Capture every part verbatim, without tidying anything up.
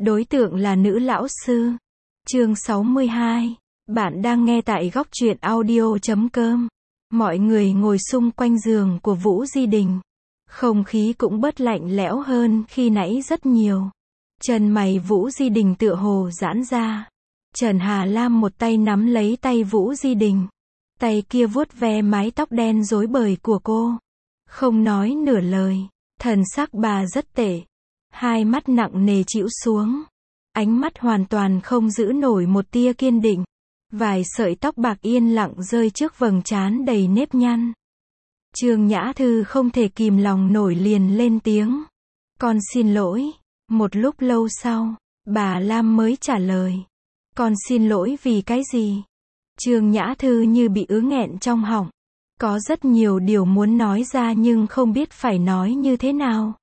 Đối tượng là nữ lão sư. Chương sáu mươi hai. Bạn đang nghe tại góc truyện audio chấm com. Mọi người ngồi xung quanh giường của Vũ Di Đình. Không khí cũng bớt lạnh lẽo hơn khi nãy rất nhiều. Chân mày Vũ Di Đình tựa hồ giãn ra. Trần Hà Lam một tay nắm lấy tay Vũ Di Đình. Tay kia vuốt ve mái tóc đen rối bời của cô. Không nói nửa lời. Thần sắc bà rất tệ. Hai mắt nặng nề chĩu xuống. Ánh mắt hoàn toàn không giữ nổi một tia kiên định. Vài sợi tóc bạc yên lặng rơi trước vầng trán đầy nếp nhăn. Trương Nhã Thư không thể kìm lòng nổi liền lên tiếng. Con xin lỗi. Một lúc lâu sau, bà Lam mới trả lời. Con xin lỗi vì cái gì? Trương Nhã Thư như bị ứ nghẹn trong họng. Có rất nhiều điều muốn nói ra nhưng không biết phải nói như thế nào.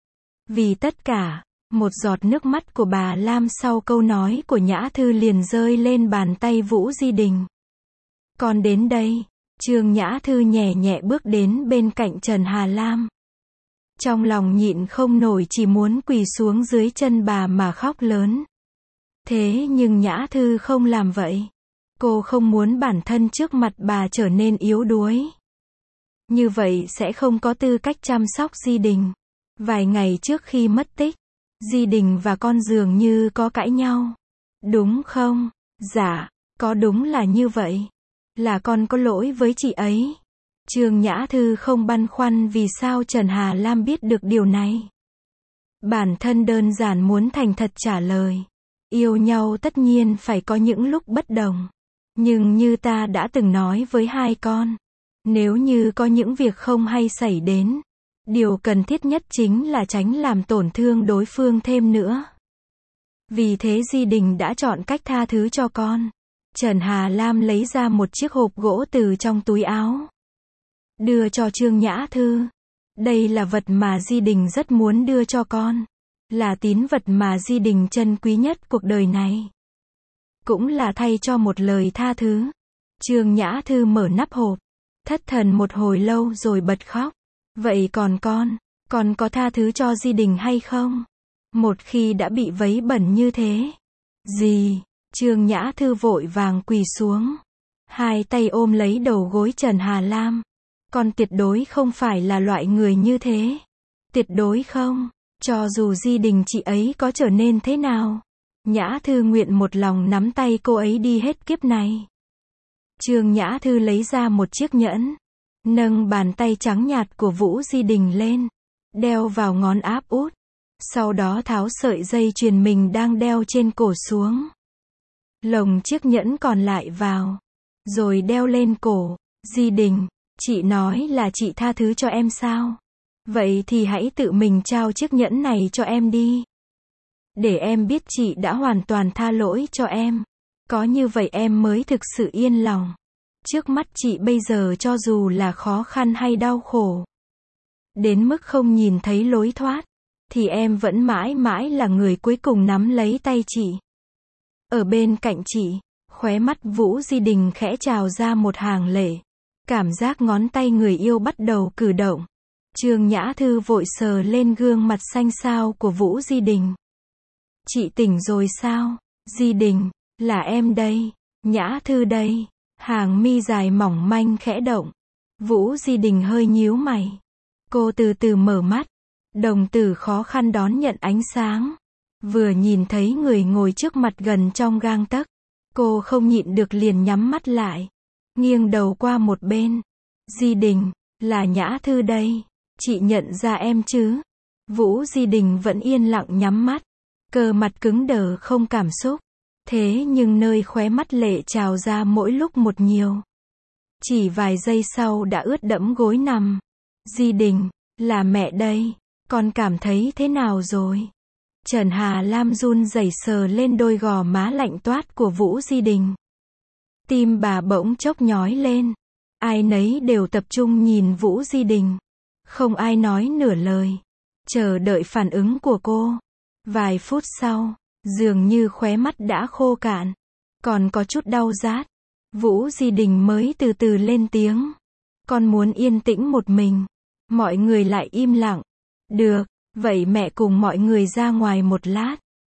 Vì tất cả, một giọt nước mắt của bà Lam sau câu nói của Nhã Thư liền rơi lên bàn tay Vũ Di Đình. Con đến đây. Trương Nhã Thư nhẹ nhẹ bước đến bên cạnh Trần Hà Lam. Trong lòng nhịn không nổi chỉ muốn quỳ xuống dưới chân bà mà khóc lớn. Thế nhưng Nhã Thư không làm vậy. Cô không muốn bản thân trước mặt bà trở nên yếu đuối. Như vậy sẽ không có tư cách chăm sóc Di Đình. Vài ngày trước khi mất tích, Di Đình và con dường như có cãi nhau. Đúng không? Dạ, có đúng là như vậy. Là con có lỗi với chị ấy. Trương Nhã Thư không băn khoăn vì sao Trần Hà Lam biết được điều này. Bản thân đơn giản muốn thành thật trả lời. Yêu nhau tất nhiên phải có những lúc bất đồng. Nhưng như ta đã từng nói với hai con. Nếu như có những việc không hay xảy đến. Điều cần thiết nhất chính là tránh làm tổn thương đối phương thêm nữa. Vì thế Di Đình đã chọn cách tha thứ cho con. Trần Hà Lam lấy ra một chiếc hộp gỗ từ trong túi áo. Đưa cho Trương Nhã Thư. Đây là vật mà Di Đình rất muốn đưa cho con. Là tín vật mà Di Đình trân quý nhất cuộc đời này. Cũng là thay cho một lời tha thứ. Trương Nhã Thư mở nắp hộp. Thất thần một hồi lâu rồi bật khóc. Vậy còn con, con có tha thứ cho Di Đình hay không? Một khi đã bị vấy bẩn như thế. Gì? Trương Nhã Thư vội vàng quỳ xuống. Hai tay ôm lấy đầu gối Trần Hà Lam. Con tuyệt đối không phải là loại người như thế. Tuyệt đối không. Cho dù Di Đình chị ấy có trở nên thế nào. Nhã Thư nguyện một lòng nắm tay cô ấy đi hết kiếp này. Trương Nhã Thư lấy ra một chiếc nhẫn. Nâng bàn tay trắng nhạt của Vũ Di Đình lên. Đeo vào ngón áp út. Sau đó tháo sợi dây chuyền mình đang đeo trên cổ xuống. Lồng chiếc nhẫn còn lại vào. Rồi đeo lên cổ. Di Đình, chị nói là chị tha thứ cho em sao? Vậy thì hãy tự mình trao chiếc nhẫn này cho em đi. Để em biết chị đã hoàn toàn tha lỗi cho em. Có như vậy em mới thực sự yên lòng. Trước mắt chị bây giờ cho dù là khó khăn hay đau khổ. Đến mức không nhìn thấy lối thoát. Thì em vẫn mãi mãi là người cuối cùng nắm lấy tay chị. Ở bên cạnh chị, khóe mắt Vũ Di Đình khẽ trào ra một hàng lệ. Cảm giác ngón tay người yêu bắt đầu cử động. Trương Nhã Thư vội sờ lên gương mặt xanh xao của Vũ Di Đình. Chị tỉnh rồi sao? Di Đình, là em đây. Nhã Thư đây. Hàng mi dài mỏng manh khẽ động. Vũ Di Đình hơi nhíu mày. Cô từ từ mở mắt. Đồng tử khó khăn đón nhận ánh sáng. Vừa nhìn thấy người ngồi trước mặt gần trong gang tấc. Cô không nhịn được liền nhắm mắt lại. Nghiêng đầu qua một bên. Di Đình, là Nhã Thư đây. Chị nhận ra em chứ? Vũ Di Đình vẫn yên lặng nhắm mắt. Cơ mặt cứng đờ không cảm xúc. Thế nhưng nơi khóe mắt lệ trào ra mỗi lúc một nhiều. Chỉ vài giây sau đã ướt đẫm gối nằm. Di Đình, là mẹ đây. Con cảm thấy thế nào rồi? Trần Hà Lam run rẩy sờ lên đôi gò má lạnh toát của Vũ Di Đình. Tim bà bỗng chốc nhói lên. Ai nấy đều tập trung nhìn Vũ Di Đình. Không ai nói nửa lời. Chờ đợi phản ứng của cô. Vài phút sau, dường như khóe mắt đã khô cạn. Còn có chút đau rát. Vũ Di Đình mới từ từ lên tiếng. Con muốn yên tĩnh một mình. Mọi người lại im lặng. Được, vậy mẹ cùng mọi người ra ngoài một lát.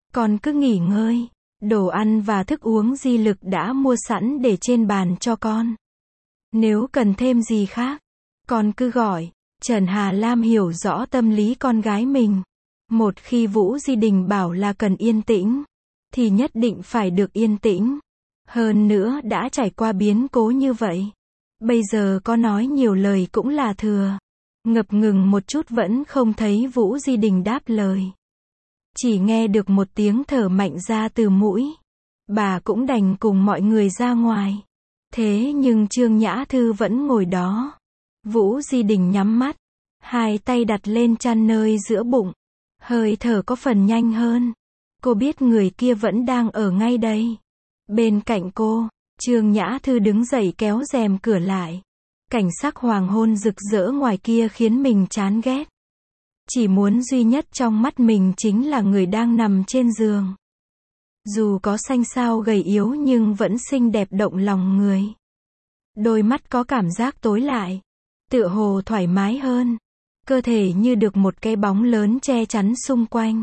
Con cứ nghỉ ngơi. Đồ ăn và thức uống Di Lực đã mua sẵn để trên bàn cho con. Nếu cần thêm gì khác, con cứ gọi. Trần Hà Lam hiểu rõ tâm lý con gái mình. Một khi Vũ Di Đình bảo là cần yên tĩnh, thì nhất định phải được yên tĩnh. Hơn nữa đã trải qua biến cố như vậy. Bây giờ có nói nhiều lời cũng là thừa. Ngập ngừng một chút vẫn không thấy Vũ Di Đình đáp lời. Chỉ nghe được một tiếng thở mạnh ra từ mũi. Bà cũng đành cùng mọi người ra ngoài. Thế nhưng Trương Nhã Thư vẫn ngồi đó. Vũ Di Đình nhắm mắt, hai tay đặt lên chăn nơi giữa bụng. Hơi thở có phần nhanh hơn. Cô biết người kia vẫn đang ở ngay đây. Bên cạnh cô, Trương Nhã Thư đứng dậy kéo rèm cửa lại. Cảnh sắc hoàng hôn rực rỡ ngoài kia khiến mình chán ghét. Chỉ muốn duy nhất trong mắt mình chính là người đang nằm trên giường. Dù có xanh xao gầy yếu nhưng vẫn xinh đẹp động lòng người. Đôi mắt có cảm giác tối lại, tựa hồ thoải mái hơn. Cơ thể như được một cái bóng lớn che chắn xung quanh.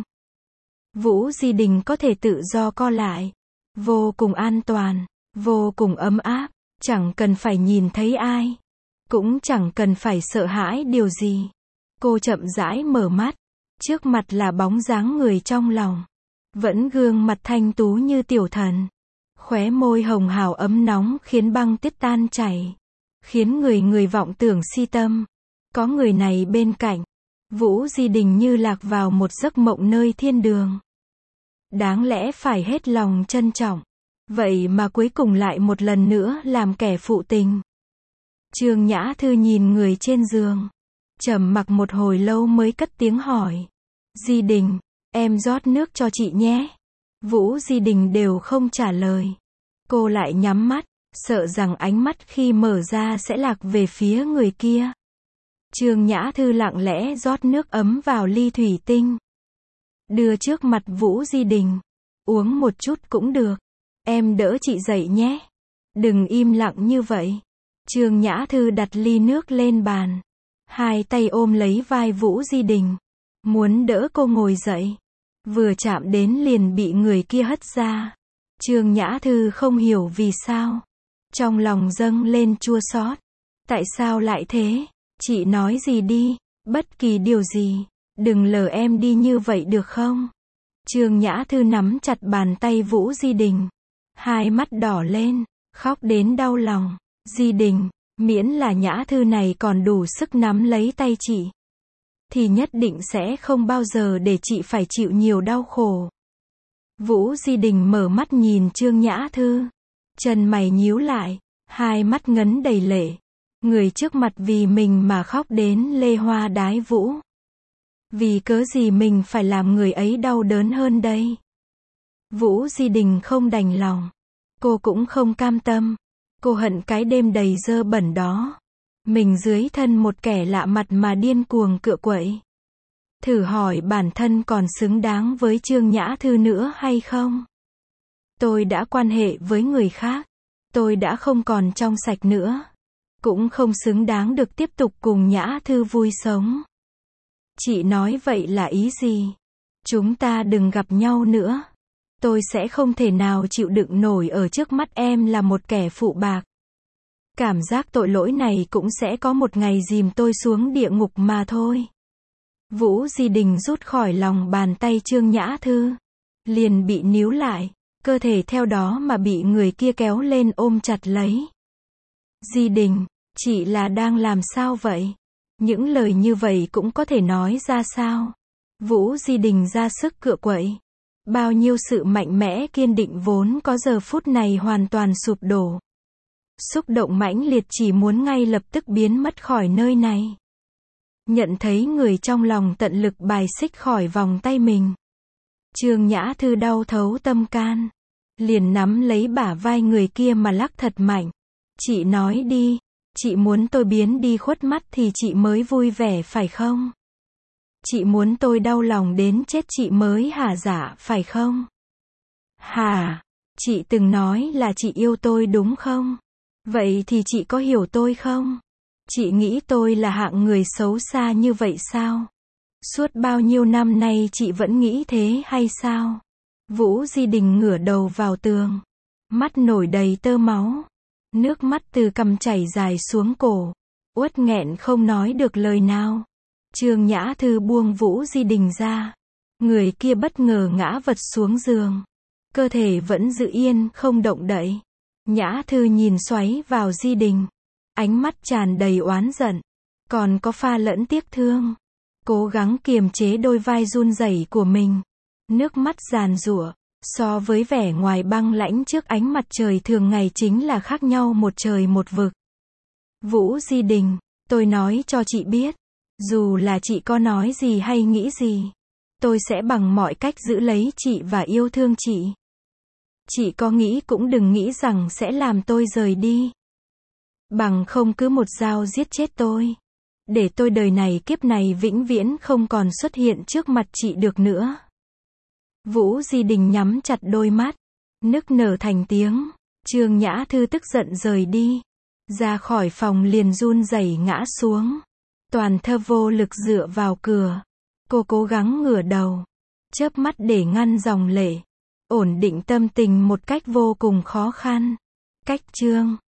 Vũ Di Đình có thể tự do co lại. Vô cùng an toàn, vô cùng ấm áp. Chẳng cần phải nhìn thấy ai. Cũng chẳng cần phải sợ hãi điều gì. Cô chậm rãi mở mắt. Trước mặt là bóng dáng người trong lòng. Vẫn gương mặt thanh tú như tiểu thần. Khóe môi hồng hào ấm nóng khiến băng tuyết tan chảy. Khiến người người vọng tưởng si tâm. Có người này bên cạnh. Vũ Di Đình như lạc vào một giấc mộng nơi thiên đường. Đáng lẽ phải hết lòng trân trọng. Vậy mà cuối cùng lại một lần nữa làm kẻ phụ tình. Trương Nhã Thư nhìn người trên giường. Trầm mặc một hồi lâu mới cất tiếng hỏi. Di Đình, em rót nước cho chị nhé. Vũ Di Đình đều không trả lời. Cô lại nhắm mắt, sợ rằng ánh mắt khi mở ra sẽ lạc về phía người kia. Trương Nhã Thư lặng lẽ rót nước ấm vào ly thủy tinh. Đưa trước mặt Vũ Di Đình. Uống một chút cũng được. Em đỡ chị dậy nhé. Đừng im lặng như vậy. Trương Nhã Thư đặt ly nước lên bàn. Hai tay ôm lấy vai Vũ Di Đình. Muốn đỡ cô ngồi dậy. Vừa chạm đến liền bị người kia hất ra. Trương Nhã Thư không hiểu vì sao. Trong lòng dâng lên chua xót. Tại sao lại thế? Chị nói gì đi. Bất kỳ điều gì. Đừng lờ em đi như vậy được không? Trương Nhã Thư nắm chặt bàn tay Vũ Di Đình. Hai mắt đỏ lên. Khóc đến đau lòng. Di Đình, miễn là Nhã Thư này còn đủ sức nắm lấy tay chị, thì nhất định sẽ không bao giờ để chị phải chịu nhiều đau khổ. Vũ Di Đình mở mắt nhìn Trương Nhã Thư. Chân mày nhíu lại, hai mắt ngấn đầy lệ. Người trước mặt vì mình mà khóc đến lê hoa đái vũ. Vì cớ gì mình phải làm người ấy đau đớn hơn đây? Vũ Di Đình không đành lòng. Cô cũng không cam tâm. Cô hận cái đêm đầy dơ bẩn đó. Mình dưới thân một kẻ lạ mặt mà điên cuồng cựa quậy. Thử hỏi bản thân còn xứng đáng với Trương Nhã Thư nữa hay không? Tôi đã quan hệ với người khác. Tôi đã không còn trong sạch nữa. Cũng không xứng đáng được tiếp tục cùng Nhã Thư vui sống. Chị nói vậy là ý gì? Chúng ta đừng gặp nhau nữa. Tôi sẽ không thể nào chịu đựng nổi ở trước mắt em là một kẻ phụ bạc. Cảm giác tội lỗi này cũng sẽ có một ngày dìm tôi xuống địa ngục mà thôi. Vũ Di Đình rút khỏi lòng bàn tay Trương Nhã Thư. Liền bị níu lại. Cơ thể theo đó mà bị người kia kéo lên ôm chặt lấy. Di Đình, chị là đang làm sao vậy? Những lời như vậy cũng có thể nói ra sao? Vũ Di Đình ra sức cựa quậy. Bao nhiêu sự mạnh mẽ kiên định vốn có giờ phút này hoàn toàn sụp đổ. Xúc động mãnh liệt chỉ muốn ngay lập tức biến mất khỏi nơi này. Nhận thấy người trong lòng tận lực bài xích khỏi vòng tay mình. Trương Nhã Thư đau thấu tâm can. Liền nắm lấy bả vai người kia mà lắc thật mạnh. Chị nói đi, chị muốn tôi biến đi khuất mắt thì chị mới vui vẻ phải không? Chị muốn tôi đau lòng đến chết chị mới hả dạ phải không? Hả? Chị từng nói là chị yêu tôi đúng không? Vậy thì chị có hiểu tôi không? Chị nghĩ tôi là hạng người xấu xa như vậy sao? Suốt bao nhiêu năm nay chị vẫn nghĩ thế hay sao? Vũ Di Đình ngửa đầu vào tường. Mắt nổi đầy tơ máu. Nước mắt từ cằm chảy dài xuống cổ. Uất nghẹn không nói được lời nào. Trương Nhã Thư buông Vũ Di Đình ra. Người kia bất ngờ ngã vật xuống giường. Cơ thể vẫn giữ yên, không động đậy. Nhã Thư nhìn xoáy vào Di Đình. Ánh mắt tràn đầy oán giận. Còn có pha lẫn tiếc thương. Cố gắng kiềm chế đôi vai run rẩy của mình. Nước mắt giàn giụa. So với vẻ ngoài băng lãnh trước ánh mặt trời thường ngày chính là khác nhau một trời một vực. Vũ Di Đình, tôi nói cho chị biết. Dù là chị có nói gì hay nghĩ gì. Tôi sẽ bằng mọi cách giữ lấy chị và yêu thương chị. Chị có nghĩ cũng đừng nghĩ rằng sẽ làm tôi rời đi. Bằng không cứ một dao giết chết tôi. Để tôi đời này kiếp này vĩnh viễn không còn xuất hiện trước mặt chị được nữa. Vũ Di Đình nhắm chặt đôi mắt. Nức nở thành tiếng. Trương Nhã Thư tức giận rời đi. Ra khỏi phòng liền run rẩy ngã xuống. Toàn thơ vô lực dựa vào cửa. Cô cố gắng ngửa đầu. Chớp mắt để ngăn dòng lệ. Ổn định tâm tình một cách vô cùng khó khăn. Cách chương